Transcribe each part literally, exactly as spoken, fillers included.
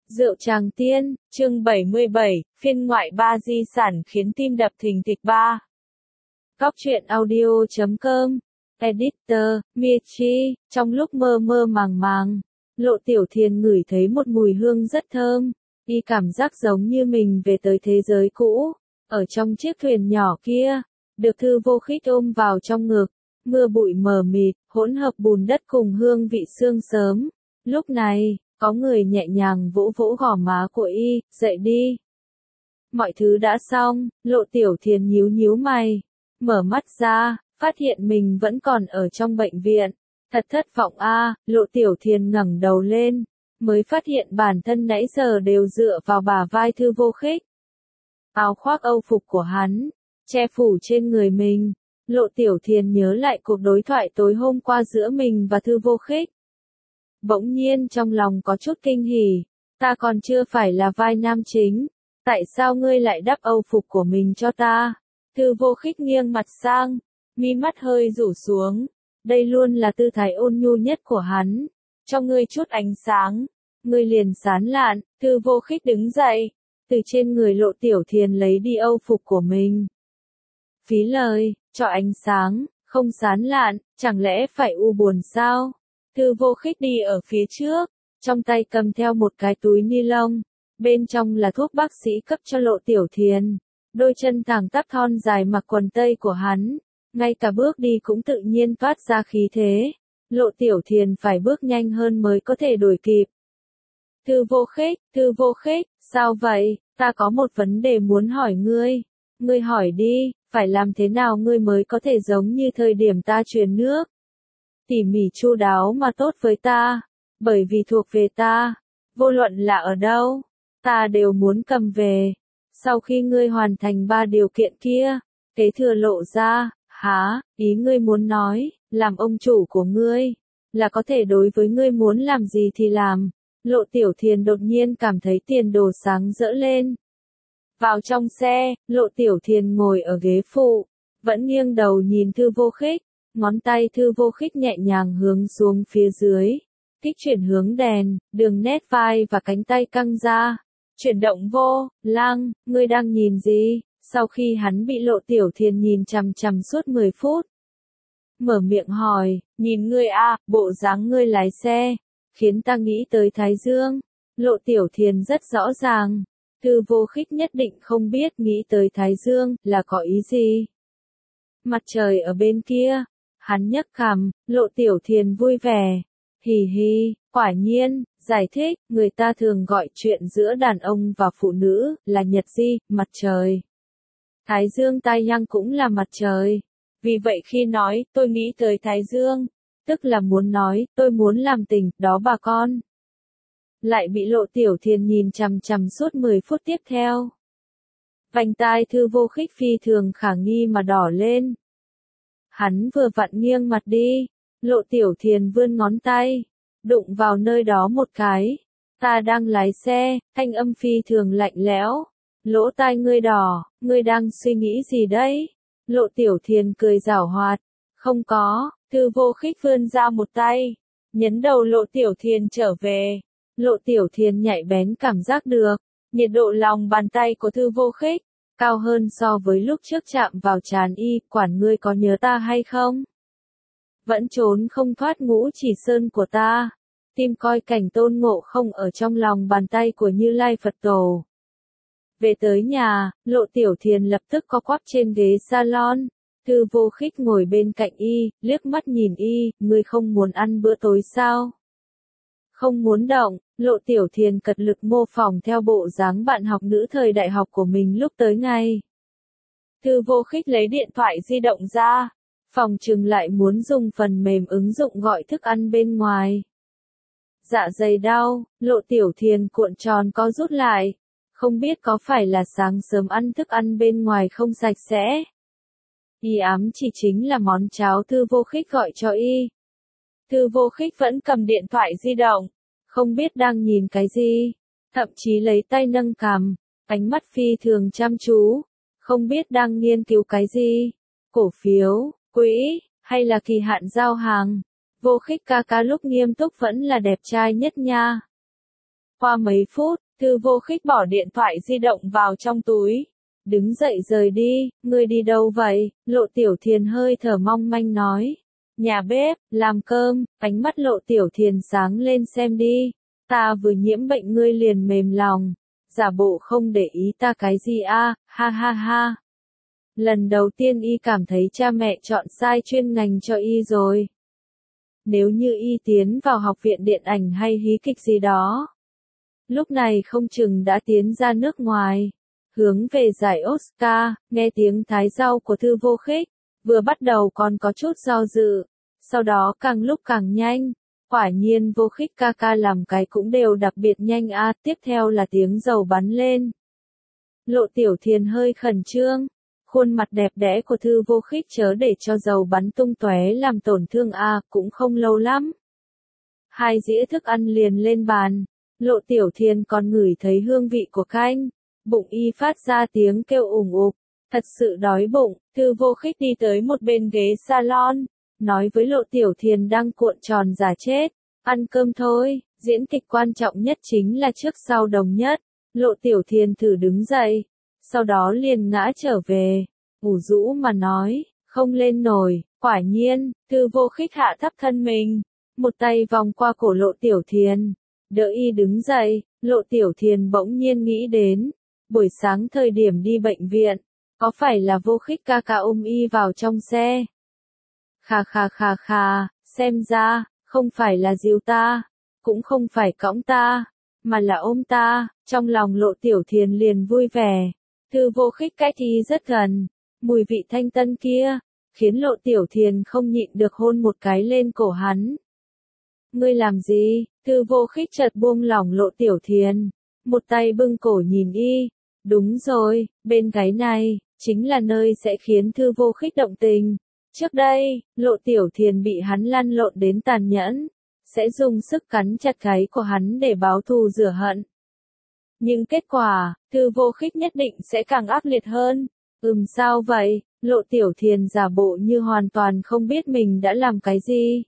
Rượu Tràng Tiên, chương bảy mươi bảy, phiên ngoại ba di sản khiến tim đập thình thịch ba. Góc truyện audio chấm com, Editor, Michi, trong lúc mơ mơ màng màng, Lộ Tiểu Thiền ngửi thấy một mùi hương rất thơm, y cảm giác giống như mình về tới thế giới cũ, ở trong chiếc thuyền nhỏ kia, được Thư Vô Khích ôm vào trong ngực, mưa bụi mờ mịt, hỗn hợp bùn đất cùng hương vị sương sớm. Lúc này, có người nhẹ nhàng vỗ vỗ gò má của y, dậy đi. Mọi thứ đã xong, Lộ Tiểu Thiền nhíu nhíu mày, mở mắt ra, phát hiện mình vẫn còn ở trong bệnh viện. Thật thất vọng a, Lộ Tiểu Thiền ngẩng đầu lên, mới phát hiện bản thân nãy giờ đều dựa vào bả vai Thư Vô Khích. Áo khoác âu phục của hắn, che phủ trên người mình. Lộ Tiểu Thiền nhớ lại cuộc đối thoại tối hôm qua giữa mình và Thư Vô Khích. Bỗng nhiên trong lòng có chút kinh hỉ, ta còn chưa phải là vai nam chính, tại sao ngươi lại đắp âu phục của mình cho ta? Thư Vô Khích nghiêng mặt sang, mi mắt hơi rủ xuống, đây luôn là tư thái ôn nhu nhất của hắn, cho ngươi chút ánh sáng, ngươi liền sán lạn. Thư Vô Khích đứng dậy, từ trên người Lộ Tiểu Thiền lấy đi âu phục của mình. Phí lời, cho ánh sáng, không sán lạn, chẳng lẽ phải u buồn sao? Thư Vô Khích đi ở phía trước, trong tay cầm theo một cái túi ni lông, bên trong là thuốc bác sĩ cấp cho Lộ Tiểu Thiền. Đôi chân thẳng tắp thon dài mặc quần tây của hắn, ngay cả bước đi cũng tự nhiên toát ra khí thế. Lộ Tiểu Thiền phải bước nhanh hơn mới có thể đuổi kịp. Thư Vô Khích, Thư Vô Khích, sao vậy? Ta có một vấn đề muốn hỏi ngươi. Ngươi hỏi đi, phải làm thế nào ngươi mới có thể giống như thời điểm ta truyền nước? Tỉ mỉ chu đáo mà tốt với ta, bởi vì thuộc về ta, vô luận là ở đâu, ta đều muốn cầm về. Sau khi ngươi hoàn thành ba điều kiện kia, kế thừa Lộ ra, hả, ý ngươi muốn nói, làm ông chủ của ngươi, là có thể đối với ngươi muốn làm gì thì làm. Lộ Tiểu Thiền đột nhiên cảm thấy tiền đồ sáng rỡ lên. Vào trong xe, Lộ Tiểu Thiền ngồi ở ghế phụ, vẫn nghiêng đầu nhìn Thư Vô Khích. Ngón tay Thư Vô Khích nhẹ nhàng hướng xuống phía dưới, kích chuyển hướng đèn, đường nét vai và cánh tay căng ra, chuyển động vô, lang, ngươi đang nhìn gì? Sau khi hắn bị Lộ Tiểu Thiền nhìn chằm chằm suốt mười phút, mở miệng hỏi, nhìn ngươi a, bộ dáng ngươi lái xe, khiến ta nghĩ tới Thái Dương. Lộ Tiểu Thiền rất rõ ràng, Thư Vô Khích nhất định không biết nghĩ tới Thái Dương là có ý gì. Mặt trời ở bên kia. Hắn nhấc cằm, Lộ Tiểu Thiền vui vẻ. Hì hì, quả nhiên, giải thích, người ta thường gọi chuyện giữa đàn ông và phụ nữ, là nhật di, mặt trời. Thái Dương Tai Yang cũng là mặt trời. Vì vậy khi nói, tôi nghĩ tới Thái Dương, tức là muốn nói, tôi muốn làm tình, đó bà con. Lại bị Lộ Tiểu Thiền nhìn chằm chằm suốt mười phút tiếp theo. Vành tai Thư Vô Khích phi thường khả nghi mà đỏ lên. Hắn vừa vặn nghiêng mặt đi, Lộ Tiểu Thiền vươn ngón tay, đụng vào nơi đó một cái. Ta đang lái xe, thanh âm phi thường lạnh lẽo. Lỗ tai ngươi đỏ, ngươi đang suy nghĩ gì đấy? Lộ Tiểu Thiền cười giảo hoạt. Không có, Thư Vô Khích vươn ra một tay, nhấn đầu Lộ Tiểu Thiền trở về. Lộ Tiểu Thiền nhạy bén cảm giác được, nhiệt độ lòng bàn tay của Thư Vô Khích cao hơn so với lúc trước chạm vào trán y, quản ngươi có nhớ ta hay không? Vẫn trốn không thoát ngũ chỉ sơn của ta. Tim coi cảnh Tôn Ngộ Không ở trong lòng bàn tay của Như Lai Phật Tổ. Về tới nhà, Lộ Tiểu Thiền lập tức co quắp trên ghế salon. Thư Vô Khích ngồi bên cạnh y, liếc mắt nhìn y, ngươi không muốn ăn bữa tối sao? Không muốn động. Lộ Tiểu Thiền cật lực mô phỏng theo bộ dáng bạn học nữ thời đại học của mình lúc tới ngày. Thư Vô Khích lấy điện thoại di động ra, phòng chừng lại muốn dùng phần mềm ứng dụng gọi thức ăn bên ngoài. Dạ dày đau, Lộ Tiểu Thiền cuộn tròn co rút lại, không biết có phải là sáng sớm ăn thức ăn bên ngoài không sạch sẽ. Y ám chỉ chính là món cháo Thư Vô Khích gọi cho y. Thư Vô Khích vẫn cầm điện thoại di động, không biết đang nhìn cái gì, thậm chí lấy tay nâng cằm, ánh mắt phi thường chăm chú, không biết đang nghiên cứu cái gì, cổ phiếu, quỹ, hay là kỳ hạn giao hàng. Vô Khích ca ca lúc nghiêm túc vẫn là đẹp trai nhất nha. Qua mấy phút, Thư Vô Khích bỏ điện thoại di động vào trong túi. Đứng dậy rời đi, ngươi đi đâu vậy? Lộ Tiểu Thiền hơi thở mong manh nói. Nhà bếp, làm cơm, ánh mắt Lộ Tiểu Thiền sáng lên xem đi. Ta vừa nhiễm bệnh ngươi liền mềm lòng. Giả bộ không để ý ta cái gì a, ha ha ha. Lần đầu tiên y cảm thấy cha mẹ chọn sai chuyên ngành cho y rồi. Nếu như y tiến vào học viện điện ảnh hay hí kịch gì đó, lúc này không chừng đã tiến ra nước ngoài, hướng về giải Oscar. Nghe tiếng thái rau của Thư Vô Khích, vừa bắt đầu còn có chút do dự, sau đó càng lúc càng nhanh. Quả nhiên Vô Khích ca ca làm cái cũng đều đặc biệt nhanh a. Tiếp theo là tiếng dầu bắn lên. Lộ Tiểu Thiền hơi khẩn trương, khuôn mặt đẹp đẽ của Thư Vô Khích chớ để cho dầu bắn tung tóe làm tổn thương a. Cũng không lâu lắm, hai dĩa thức ăn liền lên bàn. Lộ Tiểu Thiền còn ngửi thấy hương vị của canh, bụng y phát ra tiếng kêu ủng ục, thật sự đói bụng. Thư Vô Khích đi tới một bên ghế salon, nói với Lộ Tiểu Thiền đang cuộn tròn giả chết, ăn cơm thôi, diễn kịch quan trọng nhất chính là trước sau đồng nhất. Lộ Tiểu Thiền thử đứng dậy, sau đó liền ngã trở về, ủ rũ mà nói, không lên nổi. Quả nhiên, Thư Vô Khích hạ thấp thân mình, một tay vòng qua cổ Lộ Tiểu Thiền, đỡ y đứng dậy. Lộ Tiểu Thiền bỗng nhiên nghĩ đến, buổi sáng thời điểm đi bệnh viện, có phải là Vô Khích ca ca ôm y vào trong xe? Khà khà khà khà, xem ra, không phải là dìu ta, cũng không phải cõng ta, mà là ôm ta. Trong lòng Lộ Tiểu Thiền liền vui vẻ. Thư Vô Khích cách y rất gần, mùi vị thanh tân kia, khiến Lộ Tiểu Thiền không nhịn được hôn một cái lên cổ hắn. Ngươi làm gì? Thư Vô Khích chợt buông lỏng Lộ Tiểu Thiền, một tay bưng cổ nhìn y. Đúng rồi, bên gáy này, chính là nơi sẽ khiến Thư Vô Khích động tình. Trước đây, Lộ Tiểu Thiền bị hắn lăn lộn đến tàn nhẫn, sẽ dùng sức cắn chặt gáy của hắn để báo thù rửa hận. Nhưng kết quả, Thư Vô Khích nhất định sẽ càng ác liệt hơn. Ừm sao vậy? Lộ Tiểu Thiền giả bộ như hoàn toàn không biết mình đã làm cái gì.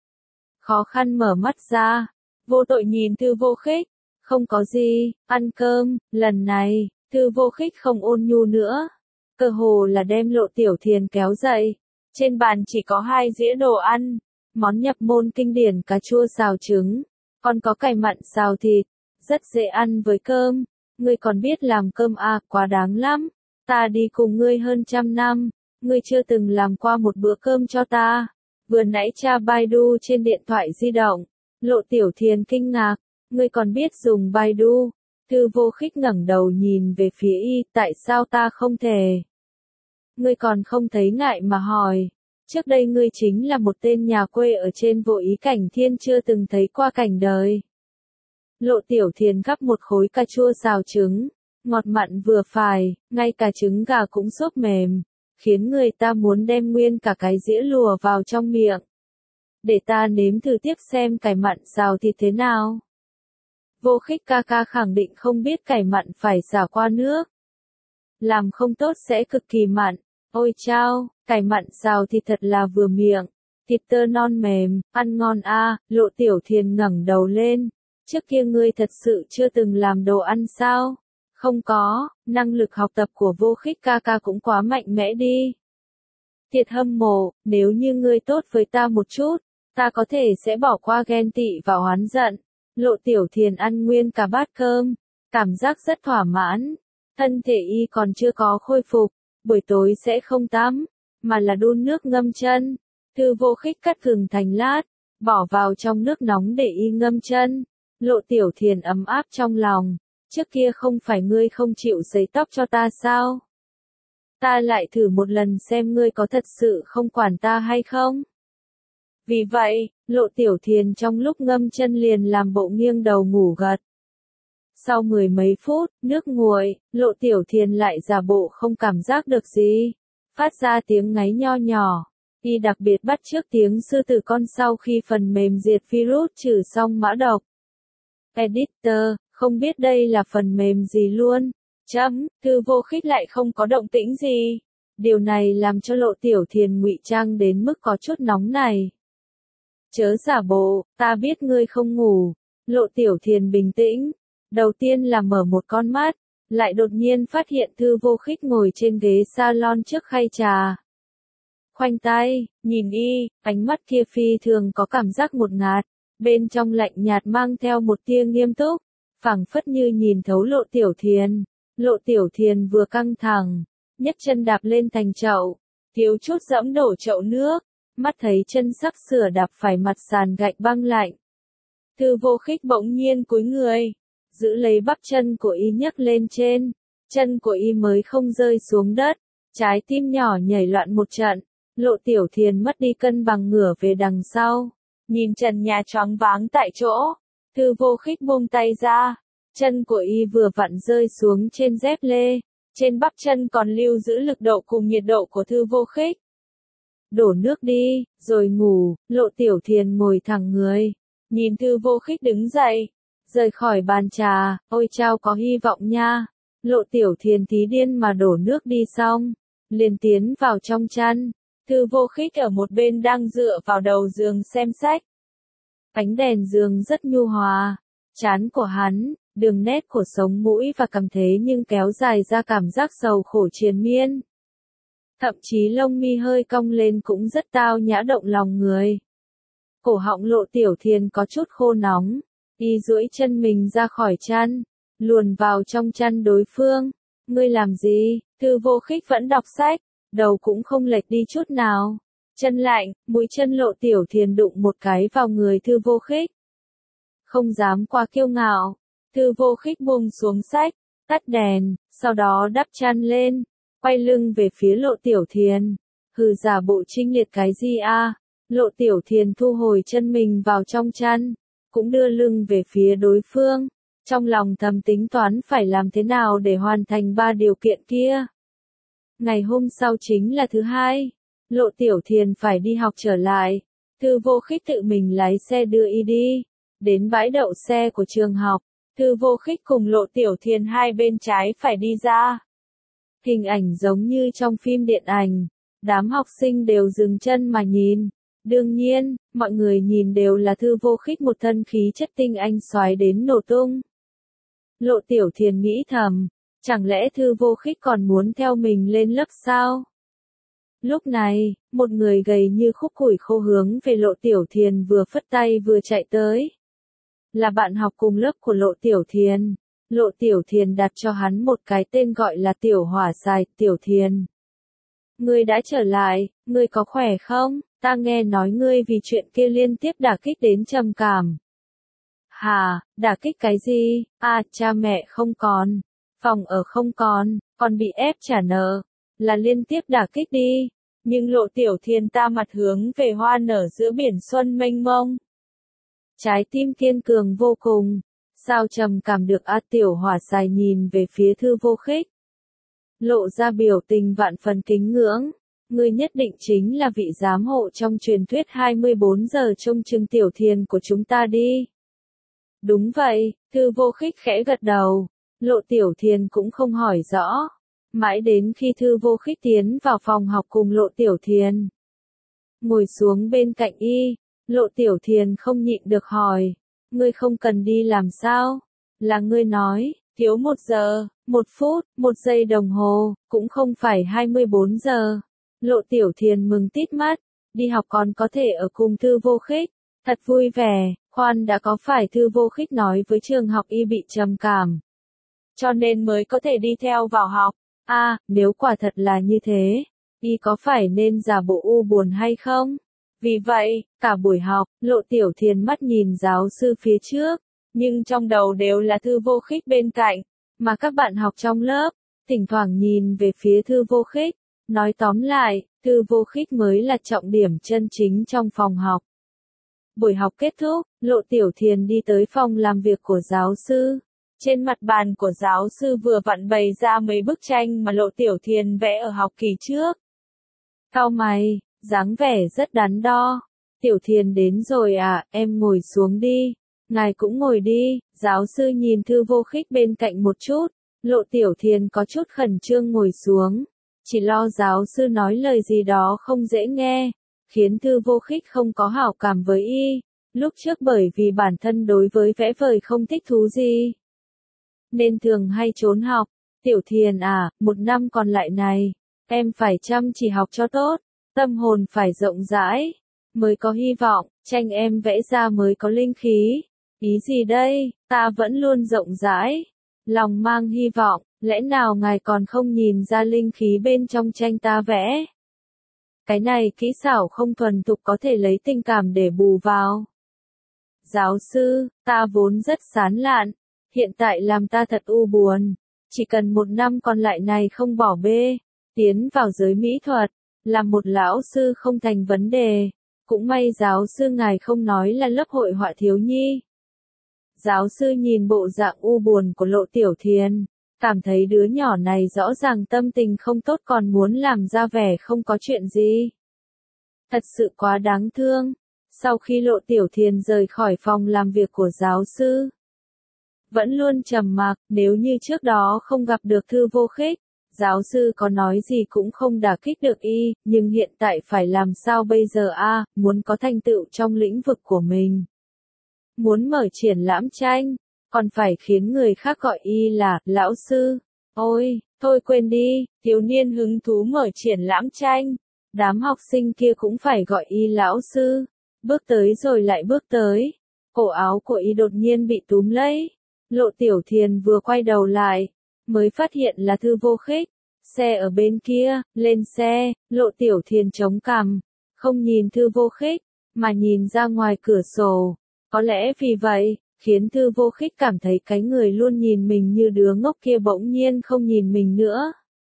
Khó khăn mở mắt ra, vô tội nhìn Thư Vô Khích. Không có gì, ăn cơm. Lần này, Thư Vô Khích không ôn nhu nữa, cơ hồ là đem Lộ Tiểu Thiền kéo dậy. Trên bàn chỉ có hai dĩa đồ ăn, món nhập môn kinh điển cà chua xào trứng, còn có cải mặn xào thịt, rất dễ ăn với cơm. Ngươi còn biết làm cơm à, quá đáng lắm. Ta đi cùng ngươi hơn trăm năm, ngươi chưa từng làm qua một bữa cơm cho ta. Vừa nãy tra Baidu trên điện thoại di động. Lộ Tiểu Thiền kinh ngạc, ngươi còn biết dùng Baidu? Thư Vô Khích ngẩng đầu nhìn về phía y, tại sao ta không thể? Ngươi còn không thấy ngại mà hỏi. Trước đây ngươi chính là một tên nhà quê ở trên Vô Ý Cảnh Thiên chưa từng thấy qua cảnh đời. Lộ Tiểu Thiền gắp một khối cà chua xào trứng, ngọt mặn vừa phải, ngay cả trứng gà cũng xốp mềm, khiến người ta muốn đem nguyên cả cái dĩa lùa vào trong miệng. Để ta nếm thử tiếp xem cải mặn xào thịt thế nào. Vô Khích ca ca khẳng định không biết cải mặn phải xả qua nước. Làm không tốt sẽ cực kỳ mặn. Ôi chao, cải mặn xào thịt thật là vừa miệng. Thịt tơ non mềm, ăn ngon a. Lộ Tiểu Thiền ngẩng đầu lên. Trước kia ngươi thật sự chưa từng làm đồ ăn sao? Không có, năng lực học tập của Vô Khích ca ca cũng quá mạnh mẽ đi. Thiệt hâm mộ, nếu như ngươi tốt với ta một chút, ta có thể sẽ bỏ qua ghen tị và oán giận. Lộ Tiểu Thiền ăn nguyên cả bát cơm, cảm giác rất thỏa mãn. Thân thể y còn chưa có khôi phục, buổi tối sẽ không tắm, mà là đun nước ngâm chân. Thư Vô Khích cắt gừng thành lát, bỏ vào trong nước nóng để y ngâm chân. Lộ Tiểu Thiền ấm áp trong lòng, trước kia không phải ngươi không chịu sấy tóc cho ta sao? Ta lại thử một lần xem ngươi có thật sự không quản ta hay không? Vì vậy, Lộ Tiểu Thiền trong lúc ngâm chân liền làm bộ nghiêng đầu ngủ gật. Sau mười mấy phút, nước nguội, Lộ Tiểu Thiền lại giả bộ không cảm giác được gì, phát ra tiếng ngáy nho nhỏ. Y đặc biệt bắt chước tiếng sư tử con sau khi phần mềm diệt virus trừ xong mã độc. Editor, không biết đây là phần mềm gì luôn. Chấm, Thư Vô Khích lại không có động tĩnh gì. Điều này làm cho Lộ Tiểu Thiền ngụy trang đến mức có chút nóng này. Chớ giả bộ, ta biết ngươi không ngủ. Lộ Tiểu Thiền bình tĩnh, Đầu tiên là mở một con mắt, lại đột nhiên phát hiện Thư Vô Khích ngồi trên ghế salon trước khay trà. Khoanh tay, nhìn y, ánh mắt kia phi thường có cảm giác ngột ngạt, bên trong lạnh nhạt mang theo một tia nghiêm túc, phảng phất như nhìn thấu Lộ Tiểu Thiền. Lộ Tiểu Thiền vừa căng thẳng, nhấc chân đạp lên thành chậu, thiếu chút dẫm đổ chậu nước, mắt thấy chân sắc sửa đạp phải mặt sàn gạch băng lạnh. Thư Vô Khích bỗng nhiên cúi người, giữ lấy bắp chân của y nhấc lên trên, chân của y mới không rơi xuống đất, trái tim nhỏ nhảy loạn một trận. Lộ Tiểu Thiền mất đi cân bằng ngửa về đằng sau, nhìn trần nhà choáng váng tại chỗ. Thư Vô Khích buông tay ra, chân của y vừa vặn rơi xuống trên dép lê, trên bắp chân còn lưu giữ lực độ cùng nhiệt độ của Thư Vô Khích. Đổ nước đi, rồi ngủ. Lộ Tiểu Thiền ngồi thẳng người, nhìn Thư Vô Khích đứng dậy, rời khỏi bàn trà. Ôi chao, có hy vọng nha. Lộ Tiểu Thiền tí điên mà đổ nước đi xong, liền tiến vào trong chăn. Thư Vô Khích ở một bên đang dựa vào đầu giường xem sách. Ánh đèn giường rất nhu hòa, trán của hắn, đường nét của sống mũi và cằm thế nhưng kéo dài ra cảm giác sầu khổ triền miên. Thậm chí lông mi hơi cong lên cũng rất tao nhã động lòng người. Cổ họng Lộ Tiểu Thiền có chút khô nóng, y duỗi chân mình ra khỏi chăn, luồn vào trong chăn đối phương. Ngươi làm gì? Thư Vô Khích vẫn đọc sách, đầu cũng không lệch đi chút nào. Chân lạnh, mũi chân Lộ Tiểu Thiền đụng một cái vào người Thư Vô Khích. Không dám quá kiêu ngạo, Thư Vô Khích buông xuống sách, tắt đèn, sau đó đắp chăn lên, quay lưng về phía Lộ Tiểu Thiền. Hừ, giả bộ trinh liệt cái gì a? Lộ Tiểu Thiền thu hồi chân mình vào trong chăn, cũng đưa lưng về phía đối phương, trong lòng thầm tính toán phải làm thế nào để hoàn thành ba điều kiện kia. Ngày hôm sau chính là thứ hai, Lộ Tiểu Thiền phải đi học trở lại. Thư Vô Khích tự mình lái xe đưa y đi, đến bãi đậu xe của trường học. Thư Vô Khích cùng Lộ Tiểu Thiền hai bên trái phải đi ra. Hình ảnh giống như trong phim điện ảnh, đám học sinh đều dừng chân mà nhìn. Đương nhiên, mọi người nhìn đều là Thư Vô Khích một thân khí chất tinh anh xoái đến nổ tung. Lộ Tiểu Thiền nghĩ thầm, chẳng lẽ Thư Vô Khích còn muốn theo mình lên lớp sao? Lúc này, một người gầy như khúc củi khô hướng về Lộ Tiểu Thiền vừa phất tay vừa chạy tới. Là bạn học cùng lớp của Lộ Tiểu Thiền. Lộ Tiểu Thiền đặt cho hắn một cái tên gọi là Tiểu Hỏa Xài. Tiểu Thiền, ngươi đã trở lại, ngươi có khỏe không? Ta nghe nói ngươi vì chuyện kia liên tiếp đả kích đến trầm cảm. Hà, đả kích cái gì? À, cha mẹ không còn, phòng ở không còn, còn bị ép trả nợ, là liên tiếp đả kích đi. Nhưng Lộ Tiểu Thiền ta mặt hướng về hoa nở giữa biển xuân mênh mông. Trái tim kiên cường vô cùng, sao trầm cảm được? A, Tiểu Hỏa Xài nhìn về phía Thư Vô Khích, lộ ra biểu tình vạn phần kính ngưỡng. Ngươi nhất định chính là vị giám hộ trong truyền thuyết hai mươi bốn giờ trông chừng Tiểu Thiền của chúng ta đi. Đúng vậy, Thư Vô Khích khẽ gật đầu. Lộ Tiểu Thiền cũng không hỏi rõ. Mãi đến khi Thư Vô Khích tiến vào phòng học cùng Lộ Tiểu Thiền, ngồi xuống bên cạnh y, Lộ Tiểu Thiền không nhịn được hỏi, ngươi không cần đi làm sao? Là ngươi nói, thiếu một giờ, một phút, một giây đồng hồ, cũng không phải hai mươi bốn giờ. Lộ Tiểu Thiền mừng tít mắt, đi học còn có thể ở cùng Thư Vô Khích, thật vui vẻ. Khoan đã, có phải Thư Vô Khích nói với trường học y bị trầm cảm, cho nên mới có thể đi theo vào học? À, nếu quả thật là như thế, y có phải nên giả bộ u buồn hay không? Vì vậy, cả buổi học, Lộ Tiểu Thiền mắt nhìn giáo sư phía trước, nhưng trong đầu đều là Thư Vô Khích bên cạnh, mà các bạn học trong lớp, thỉnh thoảng nhìn về phía Thư Vô Khích. Nói tóm lại, Thư Vô Khích mới là trọng điểm chân chính trong phòng học. Buổi học kết thúc, Lộ Tiểu Thiền đi tới phòng làm việc của giáo sư. Trên mặt bàn của giáo sư vừa vặn bày ra mấy bức tranh mà Lộ Tiểu Thiền vẽ ở học kỳ trước. Cau mày, dáng vẻ rất đắn đo. Tiểu Thiền đến rồi à, em ngồi xuống đi. Ngài cũng ngồi đi. Giáo sư nhìn Thư Vô Khích bên cạnh một chút. Lộ Tiểu Thiền có chút khẩn trương ngồi xuống, chỉ lo giáo sư nói lời gì đó không dễ nghe, khiến Thư Vô Khích không có hảo cảm với y. Lúc trước bởi vì bản thân đối với vẽ vời không thích thú gì, nên thường hay trốn học. Tiểu Thiền à, một năm còn lại này, em phải chăm chỉ học cho tốt, tâm hồn phải rộng rãi, mới có hy vọng, tranh em vẽ ra mới có linh khí. Ý gì đây, ta vẫn luôn rộng rãi, lòng mang hy vọng, lẽ nào ngài còn không nhìn ra linh khí bên trong tranh ta vẽ? Cái này kỹ xảo không thuần thục có thể lấy tình cảm để bù vào. Giáo sư, ta vốn rất sán lạn, hiện tại làm ta thật u buồn, chỉ cần một năm còn lại này không bỏ bê, tiến vào giới mỹ thuật, làm một lão sư không thành vấn đề. Cũng may giáo sư ngài không nói là lớp hội họa thiếu nhi. Giáo sư nhìn bộ dạng u buồn của Lộ Tiểu Thiền, cảm thấy đứa nhỏ này rõ ràng tâm tình không tốt còn muốn làm ra vẻ không có chuyện gì. Thật sự quá đáng thương. Sau khi Lộ Tiểu Thiền rời khỏi phòng làm việc của giáo sư, vẫn luôn trầm mặc, nếu như trước đó không gặp được Thư Vô Khích, giáo sư có nói gì cũng không đả kích được y, nhưng hiện tại phải làm sao bây giờ a, à, muốn có thành tựu trong lĩnh vực của mình. Muốn mở triển lãm tranh, còn phải khiến người khác gọi y là lão sư. Ôi, thôi quên đi, thiếu niên hứng thú mở triển lãm tranh, đám học sinh kia cũng phải gọi y lão sư. Bước tới rồi lại bước tới, cổ áo của y đột nhiên bị túm lấy. Lộ Tiểu Thiền vừa quay đầu lại, mới phát hiện là Thư Vô Khích. Xe ở bên kia, lên xe, Lộ Tiểu Thiền chống cằm, không nhìn Thư Vô Khích, mà nhìn ra ngoài cửa sổ. Có lẽ vì vậy, khiến Thư Vô Khích cảm thấy cái người luôn nhìn mình như đứa ngốc kia bỗng nhiên không nhìn mình nữa.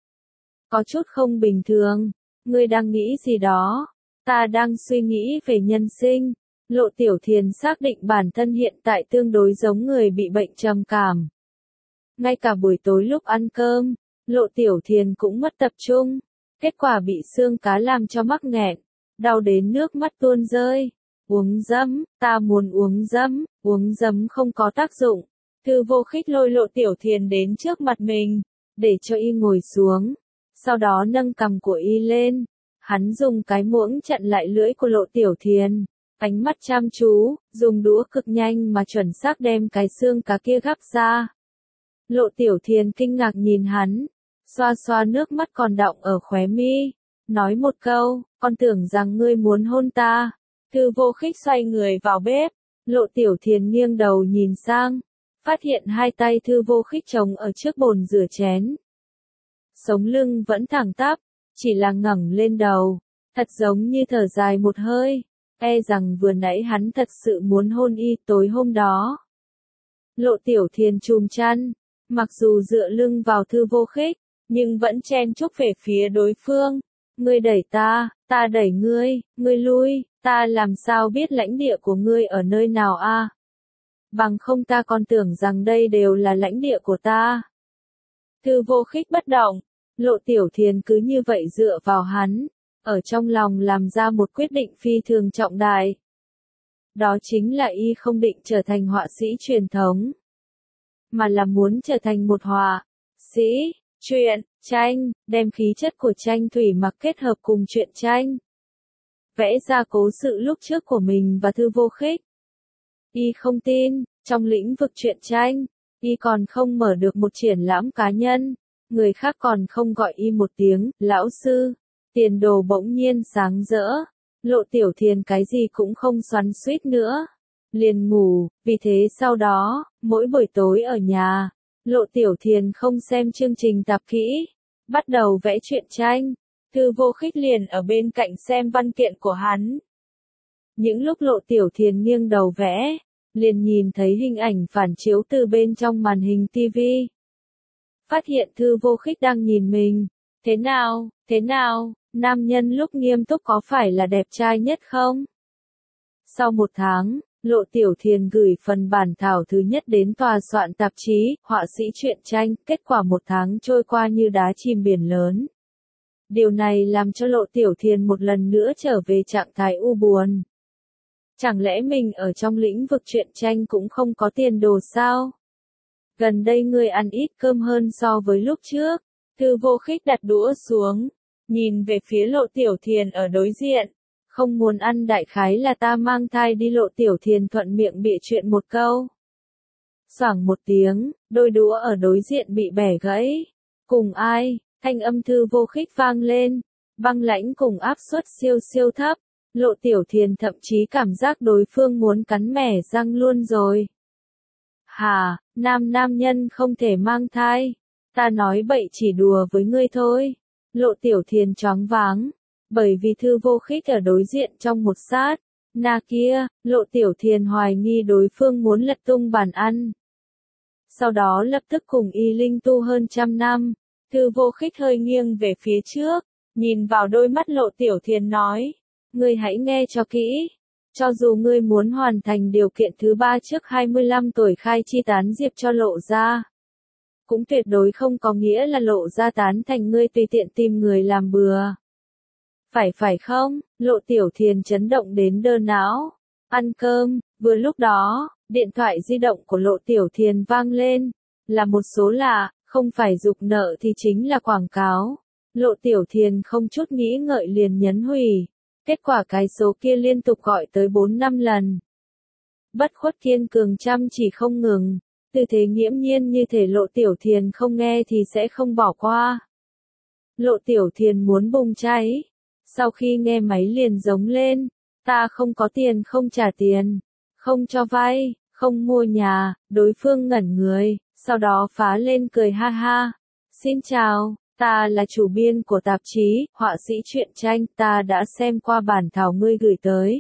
Có chút không bình thường, ngươi đang nghĩ gì đó? Ta đang suy nghĩ về nhân sinh. Lộ Tiểu Thiền xác định bản thân hiện tại tương đối giống người bị bệnh trầm cảm. Ngay cả buổi tối lúc ăn cơm, Lộ Tiểu Thiền cũng mất tập trung, kết quả bị xương cá làm cho mắc nghẹn, đau đến nước mắt tuôn rơi. Uống giấm, ta muốn uống giấm, uống giấm không có tác dụng. Thư Vô Khích lôi Lộ Tiểu Thiền đến trước mặt mình, để cho y ngồi xuống, sau đó nâng cằm của y lên. Hắn dùng cái muỗng chặn lại lưỡi của Lộ Tiểu Thiền, ánh mắt chăm chú, dùng đũa cực nhanh mà chuẩn xác đem cái xương cá kia gắp ra. Lộ Tiểu Thiền kinh ngạc nhìn hắn, xoa xoa nước mắt còn đọng ở khóe mi, nói một câu, con tưởng rằng ngươi muốn hôn ta. Thư Vô Khích xoay người vào bếp, Lộ Tiểu Thiền nghiêng đầu nhìn sang, phát hiện hai tay Thư Vô Khích trồng ở trước bồn rửa chén. Sống lưng vẫn thẳng tắp, chỉ là ngẩng lên đầu, thật giống như thở dài một hơi, e rằng vừa nãy hắn thật sự muốn hôn y tối hôm đó. Lộ Tiểu Thiền chùm chăn, mặc dù dựa lưng vào Thư Vô Khích, nhưng vẫn chen chúc về phía đối phương. Ngươi đẩy ta, ta đẩy ngươi, ngươi lui, ta làm sao biết lãnh địa của ngươi ở nơi nào a? À? Bằng không ta còn tưởng rằng đây đều là lãnh địa của ta. Thư Vô Khích bất động, Lộ Tiểu Thiền cứ như vậy dựa vào hắn, ở trong lòng làm ra một quyết định phi thường trọng đại. Đó chính là y không định trở thành họa sĩ truyền thống, mà là muốn trở thành một họa sĩ truyện tranh, đem khí chất của tranh thủy mặc kết hợp cùng truyện tranh, vẽ ra cố sự lúc trước của mình và Thư Vô Khích. Y không tin, trong lĩnh vực truyện tranh, y còn không mở được một triển lãm cá nhân, người khác còn không gọi y một tiếng lão sư. Tiền đồ bỗng nhiên sáng rỡ, Lộ Tiểu Thiền cái gì cũng không xoắn xuýt nữa, liền ngủ. Vì thế sau đó, mỗi buổi tối ở nhà, Lộ Tiểu Thiền không xem chương trình tạp kỹ, bắt đầu vẽ truyện tranh. Thư Vô Khích liền ở bên cạnh xem văn kiện của hắn. Những lúc Lộ Tiểu Thiền nghiêng đầu vẽ, liền nhìn thấy hình ảnh phản chiếu từ bên trong màn hình tivi. Phát hiện Thư Vô Khích đang nhìn mình. Thế nào, thế nào, nam nhân lúc nghiêm túc có phải là đẹp trai nhất không? Sau một tháng, Lộ Tiểu Thiền gửi phần bản thảo thứ nhất đến tòa soạn tạp chí, họa sĩ truyện tranh, kết quả một tháng trôi qua như đá chìm biển lớn. Điều này làm cho Lộ Tiểu Thiền một lần nữa trở về trạng thái u buồn. Chẳng lẽ mình ở trong lĩnh vực truyện tranh cũng không có tiền đồ sao? Gần đây ngươi ăn ít cơm hơn so với lúc trước. Thư Vô Khích đặt đũa xuống, nhìn về phía Lộ Tiểu Thiền ở đối diện. Không muốn ăn đại khái là ta mang thai đi. Lộ Tiểu Thiền thuận miệng bịa chuyện một câu. Xoảng một tiếng, đôi đũa ở đối diện bị bẻ gãy. Cùng ai? Thanh âm Thư Vô Khích vang lên, băng lãnh cùng áp suất siêu siêu thấp. Lộ Tiểu Thiền thậm chí cảm giác đối phương muốn cắn mẻ răng luôn rồi. Hà, nam nam nhân không thể mang thai. Ta nói bậy chỉ đùa với ngươi thôi. Lộ Tiểu Thiền choáng váng, bởi vì Thư Vô Khích ở đối diện trong một sát. Na kia, Lộ Tiểu Thiền hoài nghi đối phương muốn lật tung bàn ăn. Sau đó lập tức cùng Y Linh tu hơn trăm năm. Thư Vô Khích hơi nghiêng về phía trước, nhìn vào đôi mắt Lộ Tiểu Thiền nói, ngươi hãy nghe cho kỹ. Cho dù ngươi muốn hoàn thành điều kiện thứ ba trước hai mươi lăm tuổi khai chi tán diệp cho Lộ gia, cũng tuyệt đối không có nghĩa là Lộ gia tán thành ngươi tùy tiện tìm người làm bừa. Phải phải không? Lộ Tiểu Thiền chấn động đến đơ não. Ăn cơm, vừa lúc đó, điện thoại di động của Lộ Tiểu Thiền vang lên, là một số lạ, không phải giục nợ thì chính là quảng cáo. Lộ Tiểu Thiền không chút nghĩ ngợi liền nhấn hủy. Kết quả cái số kia liên tục gọi tới bốn năm lần. Bất khuất kiên cường chăm chỉ không ngừng, tư thế nghiễm nhiên như thể Lộ Tiểu Thiền không nghe thì sẽ không bỏ qua. Lộ Tiểu Thiền muốn bùng cháy. Sau khi nghe máy liền giống lên, ta không có tiền không trả tiền, không cho vay, không mua nhà. Đối phương ngẩn người, sau đó phá lên cười ha ha. Xin chào, ta là chủ biên của tạp chí, họa sĩ truyện tranh, ta đã xem qua bản thảo ngươi gửi tới.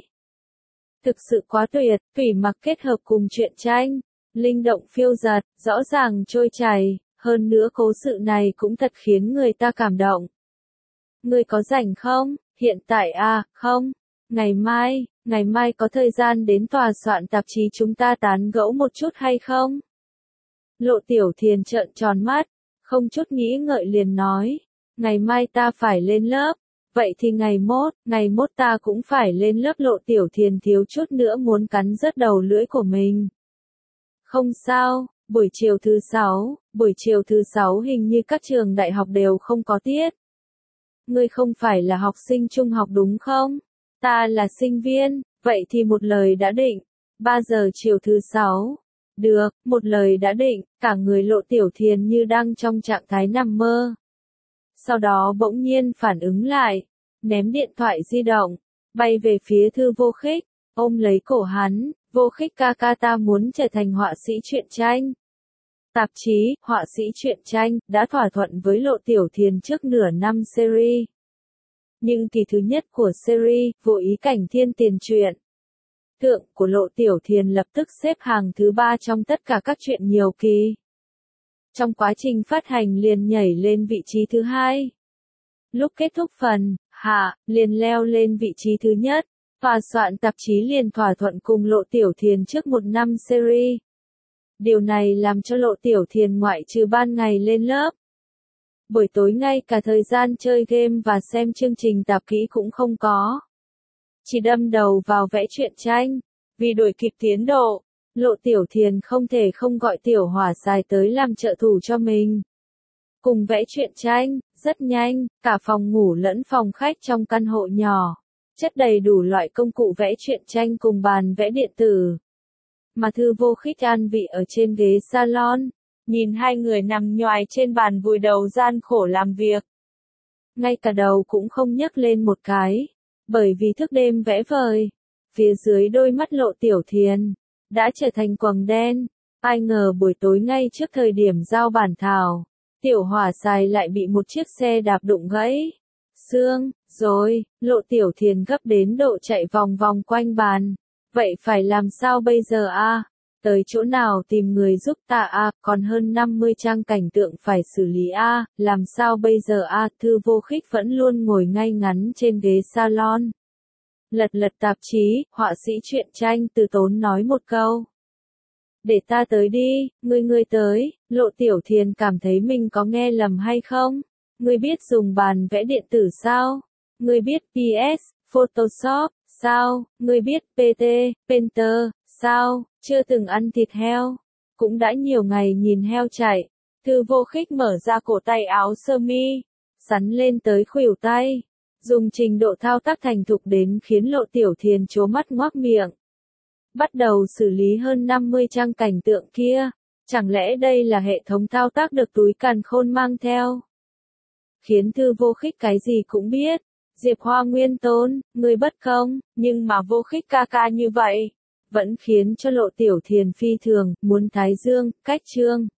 Thực sự quá tuyệt, thủy mặc kết hợp cùng truyện tranh, linh động phiêu dật, rõ ràng trôi chảy, hơn nữa cố sự này cũng thật khiến người ta cảm động. Ngươi có rảnh không? Hiện tại à, không. Ngày mai, ngày mai có thời gian đến tòa soạn tạp chí chúng ta tán gẫu một chút hay không? Lộ Tiểu Thiền trợn tròn mắt, không chút nghĩ ngợi liền nói. Ngày mai ta phải lên lớp, vậy thì ngày mốt, ngày mốt ta cũng phải lên lớp. Lộ Tiểu Thiền thiếu chút nữa muốn cắn rớt đầu lưỡi của mình. Không sao, buổi chiều thứ sáu, buổi chiều thứ sáu hình như các trường đại học đều không có tiết. Ngươi không phải là học sinh trung học đúng không? Ta là sinh viên, vậy thì một lời đã định. ba giờ chiều thứ sáu. Được, một lời đã định, cả người Lộ Tiểu Thiền như đang trong trạng thái nằm mơ. Sau đó bỗng nhiên phản ứng lại, ném điện thoại di động, bay về phía Thư Vô Khích, ôm lấy cổ hắn. Vô Khích ca ca, ta muốn trở thành họa sĩ truyện tranh. Tạp chí, họa sĩ truyện tranh, đã thỏa thuận với Lộ Tiểu Thiền trước nửa năm series. Nhưng kỳ thứ nhất của series, Vô Ý Cảnh Thiên Tiền truyện tượng của Lộ Tiểu Thiền lập tức xếp hàng thứ ba trong tất cả các truyện nhiều kỳ. Trong quá trình phát hành liền nhảy lên vị trí thứ hai. Lúc kết thúc phần, hạ, liền leo lên vị trí thứ nhất. Tòa soạn tạp chí liền thỏa thuận cùng Lộ Tiểu Thiền trước một năm series. Điều này làm cho Lộ Tiểu Thiền ngoại trừ ban ngày lên lớp, buổi tối ngay cả thời gian chơi game và xem chương trình tạp kỹ cũng không có. Chỉ đâm đầu vào vẽ truyện tranh. Vì đuổi kịp tiến độ, Lộ Tiểu Thiền không thể không gọi Tiểu Hỏa Xài tới làm trợ thủ cho mình. Cùng vẽ truyện tranh, rất nhanh, cả phòng ngủ lẫn phòng khách trong căn hộ nhỏ, chất đầy đủ loại công cụ vẽ truyện tranh cùng bàn vẽ điện tử. Mà Thư Vô Khích an vị ở trên ghế salon, nhìn hai người nằm nhoài trên bàn vùi đầu gian khổ làm việc. Ngay cả đầu cũng không nhấc lên một cái, bởi vì thức đêm vẽ vời. Phía dưới đôi mắt Lộ Tiểu Thiền đã trở thành quầng đen. Ai ngờ buổi tối ngay trước thời điểm giao bản thảo, Tiểu Hỏa Xài lại bị một chiếc xe đạp đụng gãy xương, rồi, Lộ Tiểu Thiền gấp đến độ chạy vòng vòng quanh bàn. Vậy phải làm sao bây giờ a? Tới chỗ nào tìm người giúp ta a? Còn hơn năm mươi trang cảnh tượng phải xử lý a, làm sao bây giờ a? Thư Vô Khích vẫn luôn ngồi ngay ngắn trên ghế salon, lật lật tạp chí. Họa sĩ truyện tranh từ tốn nói một câu. Để ta tới đi, ngươi ngươi tới. Lộ Tiểu Thiền cảm thấy mình có nghe lầm hay không? Ngươi biết dùng bàn vẽ điện tử sao? Ngươi biết pê ét, Photoshop, sao? Ngươi biết pê tê, Painter, sao? Chưa từng ăn thịt heo, cũng đã nhiều ngày nhìn heo chạy. Thư Vô Khích mở ra cổ tay áo sơ mi, sắn lên tới khuỷu tay, dùng trình độ thao tác thành thục đến khiến Lộ Tiểu Thiền trố mắt ngoác miệng. Bắt đầu xử lý hơn năm mươi trang cảnh tượng kia. Chẳng lẽ đây là hệ thống thao tác được túi càn khôn mang theo? Khiến Thư Vô Khích cái gì cũng biết. Diệp Hoa Nguyên Tôn, ngươi bất công, nhưng mà Vô Khích ca ca như vậy, vẫn khiến cho Lộ Tiểu Thiền phi thường, muốn Thái Dương, cách Trương.